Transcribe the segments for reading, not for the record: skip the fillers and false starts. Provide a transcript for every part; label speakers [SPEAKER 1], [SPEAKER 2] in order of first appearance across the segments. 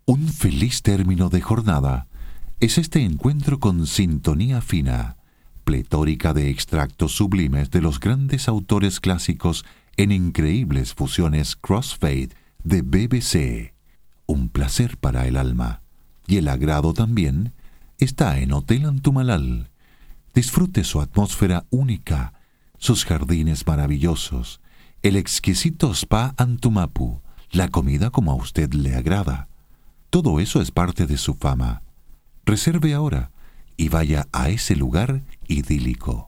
[SPEAKER 1] Un feliz término de jornada es este encuentro con sintonía fina, pletórica de extractos sublimes de los grandes autores clásicos en increíbles fusiones crossfade de BBC. Un placer para el alma, y el agrado también está en Hotel Antumalal. Disfrute su atmósfera única, sus jardines maravillosos, el exquisito spa Antumapu, la comida como a usted le agrada. Todo eso es parte de su fama. Reserve ahora y vaya a ese lugar idílico.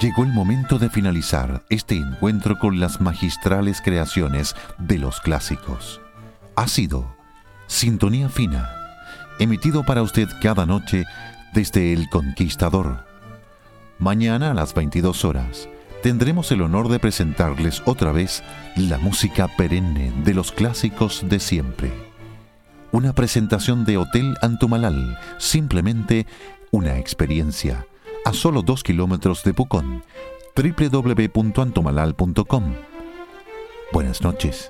[SPEAKER 1] llegó el momento de finalizar este encuentro con las magistrales creaciones de los clásicos. Ha sido Sintonía Fina, emitido para usted cada noche desde El Conquistador. Mañana a las 22 horas tendremos el honor de presentarles otra vez la música perenne de los clásicos de siempre. Una presentación de Hotel Antumalal, simplemente una experiencia, a solo 2 kilómetros de Pucón, www.antumalal.com. Buenas noches.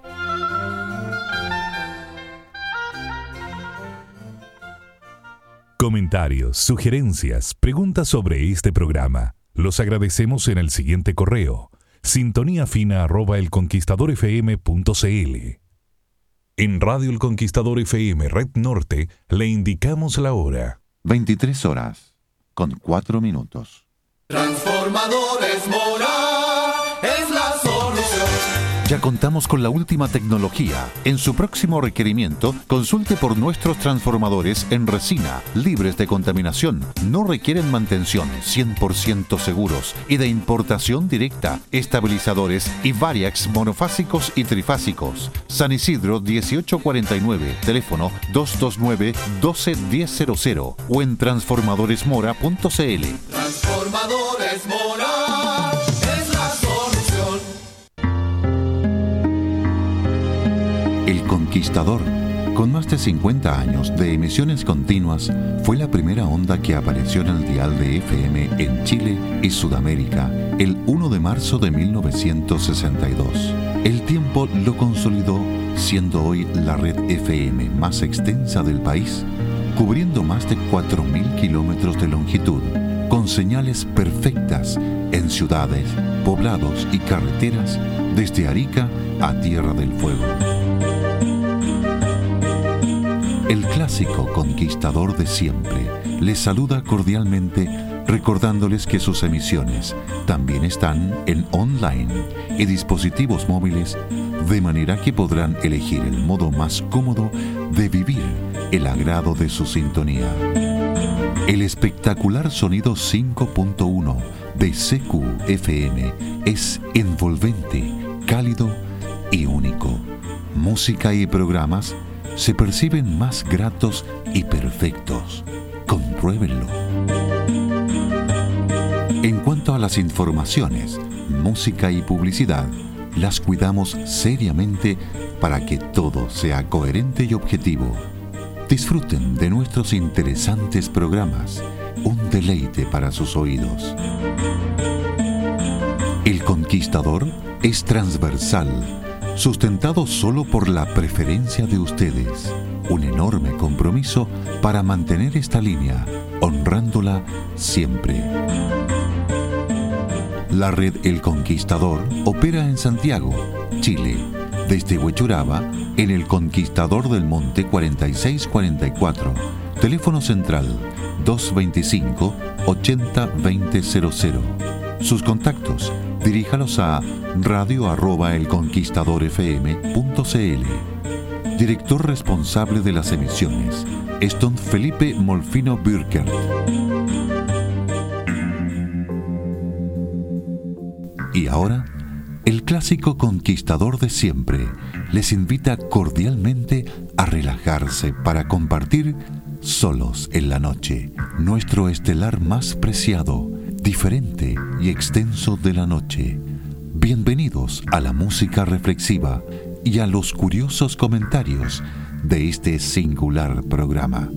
[SPEAKER 2] Comentarios, sugerencias, preguntas sobre este programa. Los agradecemos en el siguiente correo: sintoniafina@elconquistadorfm.cl. En Radio El Conquistador FM Red Norte le indicamos la hora.
[SPEAKER 1] 23 horas, con 4 minutos.
[SPEAKER 3] Transformadores Mora es la solución.
[SPEAKER 1] Ya contamos con la última tecnología. En su próximo requerimiento, consulte por nuestros transformadores en resina, libres de contaminación, no requieren mantención, 100% seguros y de importación directa, estabilizadores y variax monofásicos y trifásicos. San Isidro 1849, teléfono 229-12100 o en transformadoresmora.cl.
[SPEAKER 3] Transformadores Mora es la solución.
[SPEAKER 1] El Conquistador, con más de 50 años de emisiones continuas, fue la primera onda que apareció en el dial de FM en Chile y Sudamérica el 1 de marzo de 1962. El tiempo lo consolidó, siendo hoy la red FM más extensa del país, cubriendo más de 4.000 kilómetros de longitud, con señales perfectas en ciudades, poblados y carreteras, desde Arica a Tierra del Fuego. El clásico conquistador de siempre les saluda cordialmente, recordándoles que sus emisiones también están en online y dispositivos móviles, de manera que podrán elegir el modo más cómodo de vivir el agrado de su sintonía. El espectacular sonido 5.1 de CQFM es envolvente, cálido y único. Música y programas se perciben más gratos y perfectos. Compruébenlo. En cuanto a las informaciones, música y publicidad, las cuidamos seriamente para que todo sea coherente y objetivo. Disfruten de nuestros interesantes programas, un deleite para sus oídos. El Conquistador es transversal, sustentado solo por la preferencia de ustedes. Un enorme compromiso para mantener esta línea, honrándola siempre. La red El Conquistador opera en Santiago, Chile, desde Huechuraba, en El Conquistador del Monte 4644, teléfono central 225-80-2000. Sus contactos, diríjalos a radio@elconquistadorfm.cl. Director responsable de las emisiones, Don Felipe Molfino Bürkert. Y ahora, el clásico conquistador de siempre les invita cordialmente a relajarse para compartir Solos en la Noche, nuestro estelar más preciado, diferente y extenso de la noche. Bienvenidos a la música reflexiva y a los curiosos comentarios de este singular programa.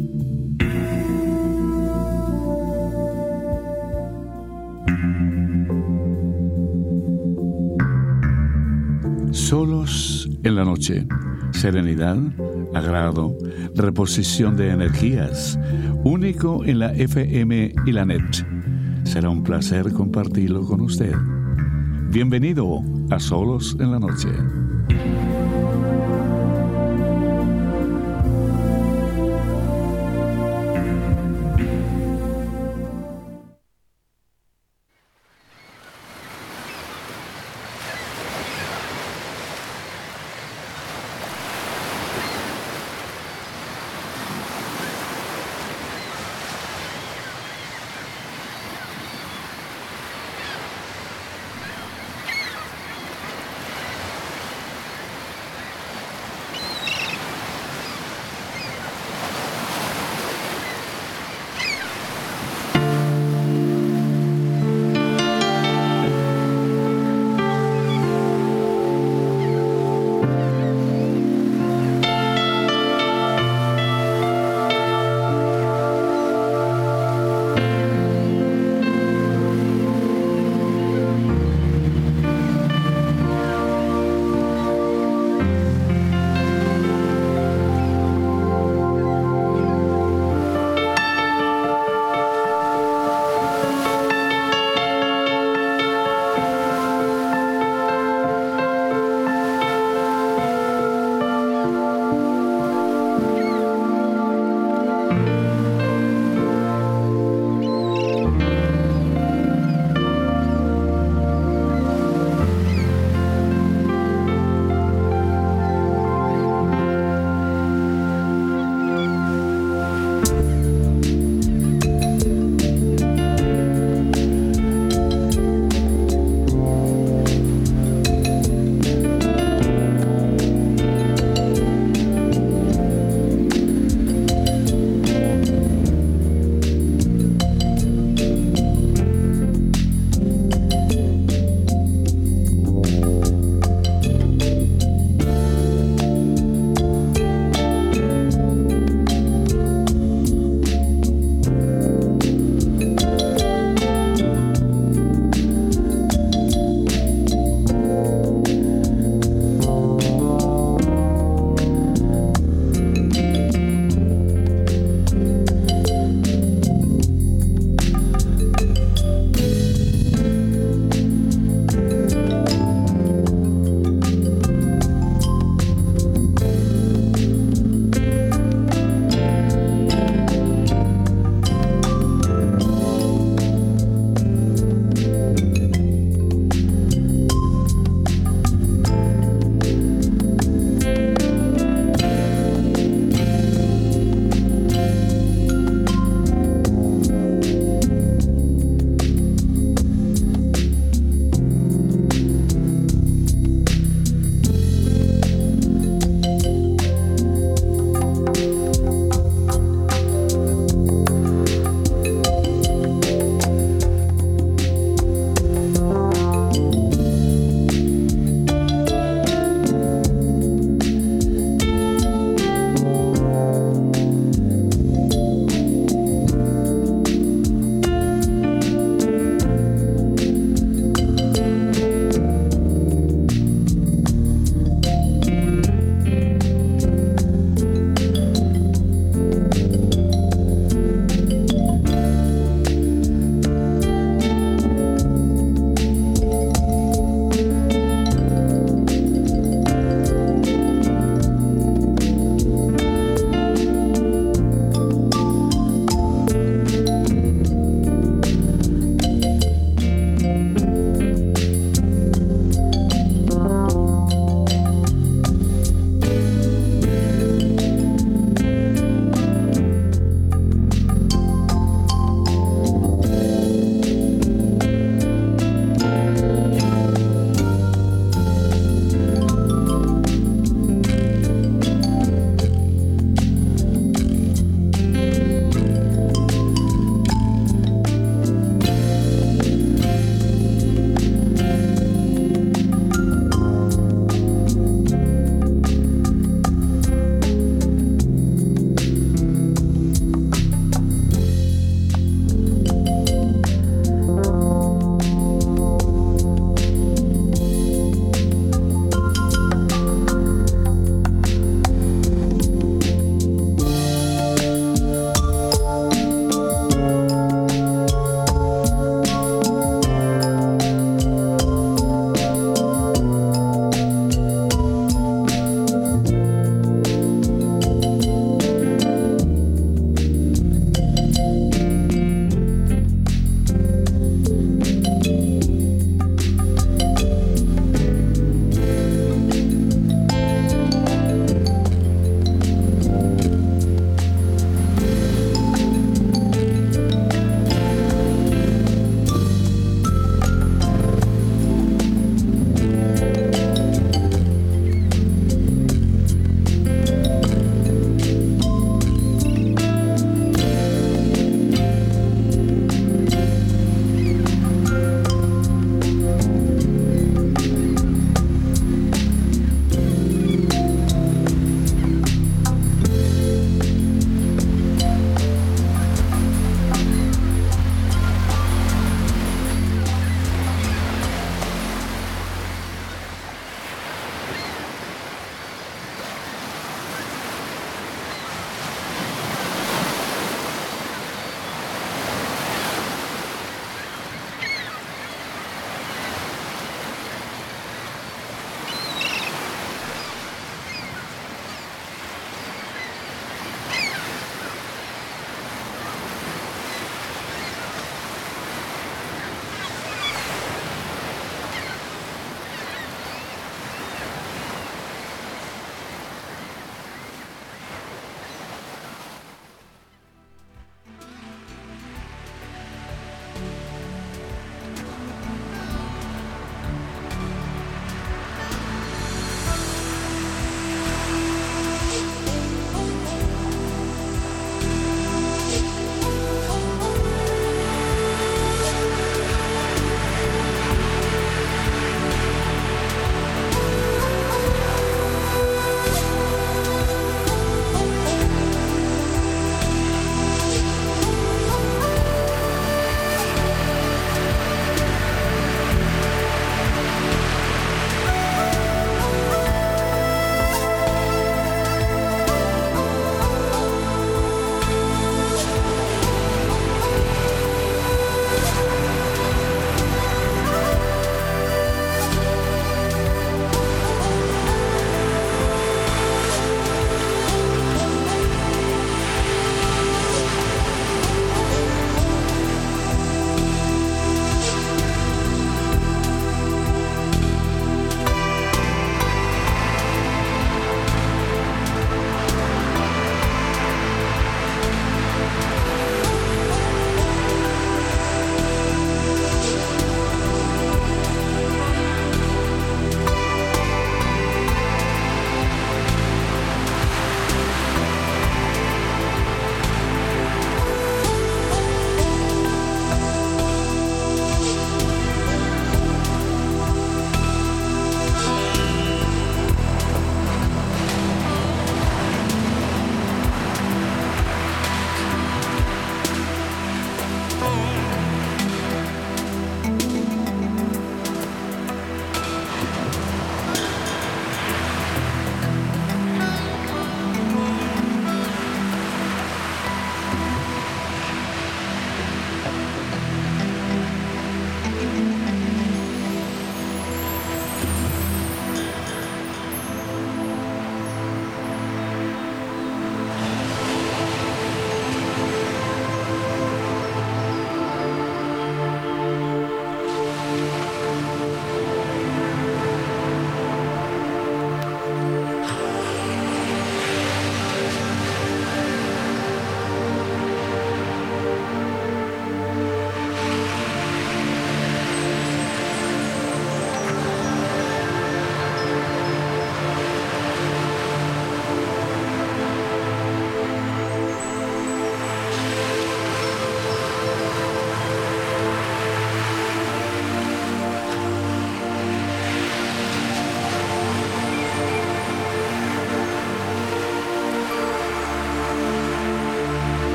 [SPEAKER 4] Solos en la noche. Serenidad, agrado, reposición de energías. Único en la FM y la NET. Será un placer compartirlo con usted. Bienvenido a Solos en la Noche.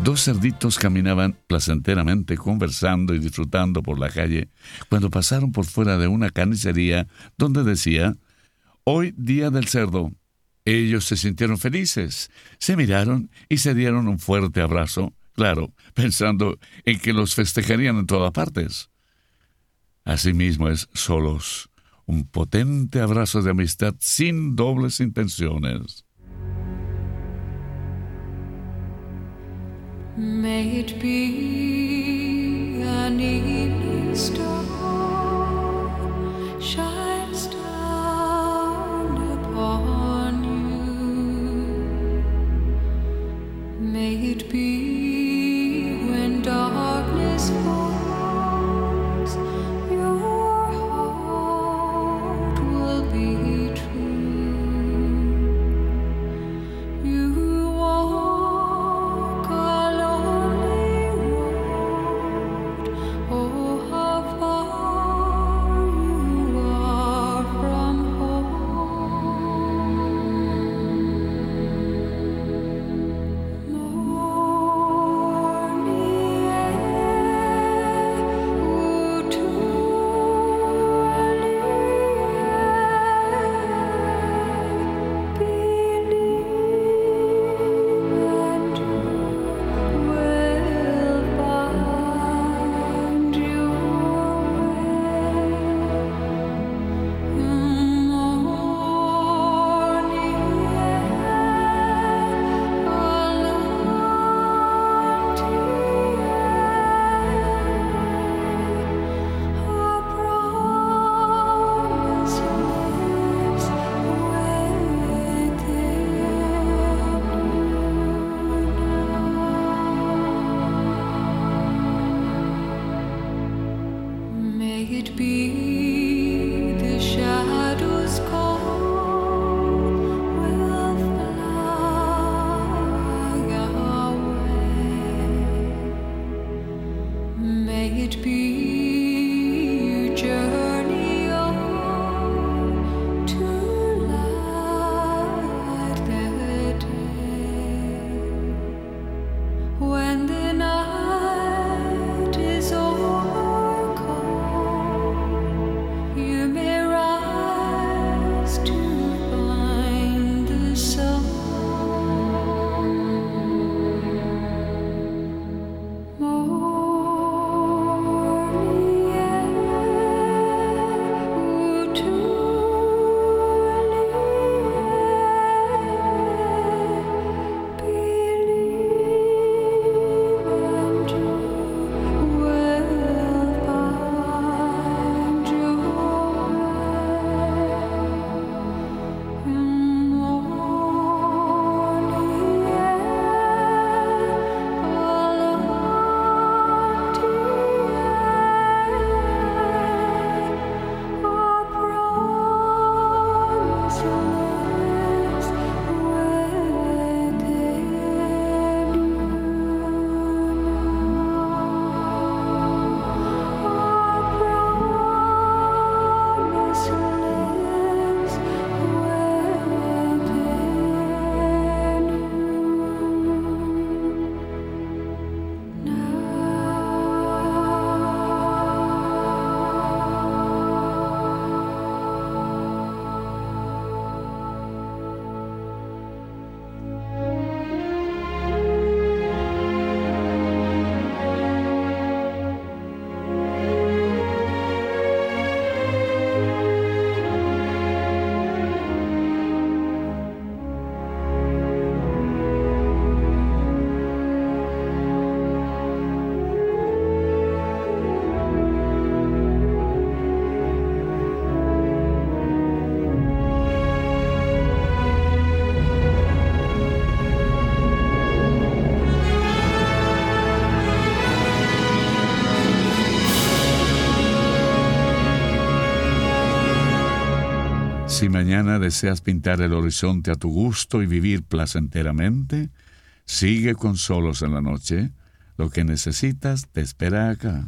[SPEAKER 4] 2 cerditos caminaban placenteramente conversando y disfrutando por la calle cuando pasaron por fuera de una carnicería donde decía: «Hoy día del cerdo». Ellos se sintieron felices, se miraron y se dieron un fuerte abrazo, claro, pensando en que los festejarían en todas partes. Asimismo es solos, un potente abrazo de amistad sin dobles intenciones.
[SPEAKER 5] May it be an evening star shines down upon you. May it be when darkness falls, your heart will be true. You walk a lonely road. Oh, how far you are from home. Morning air, oh, to May it be the shadows call, will fly away. May it be you journey on to light the day. When the night is overcome, you may rise to find the sun. Morning air, oh, to believe and you will find your way. Morning air, our promise lives within
[SPEAKER 4] Si mañana deseas pintar el horizonte a tu gusto y vivir placenteramente, sigue con Solos en la Noche. Lo que necesitas te espera acá.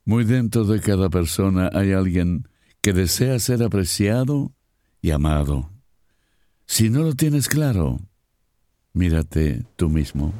[SPEAKER 4] Muy dentro de cada persona hay alguien que desea ser apreciado y amado. Si no lo tienes claro, mírate tú mismo.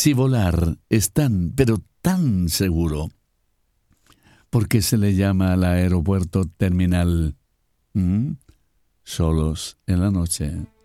[SPEAKER 4] Si volar es tan, pero tan seguro, ¿por qué se le llama al aeropuerto terminal? Solos en la noche.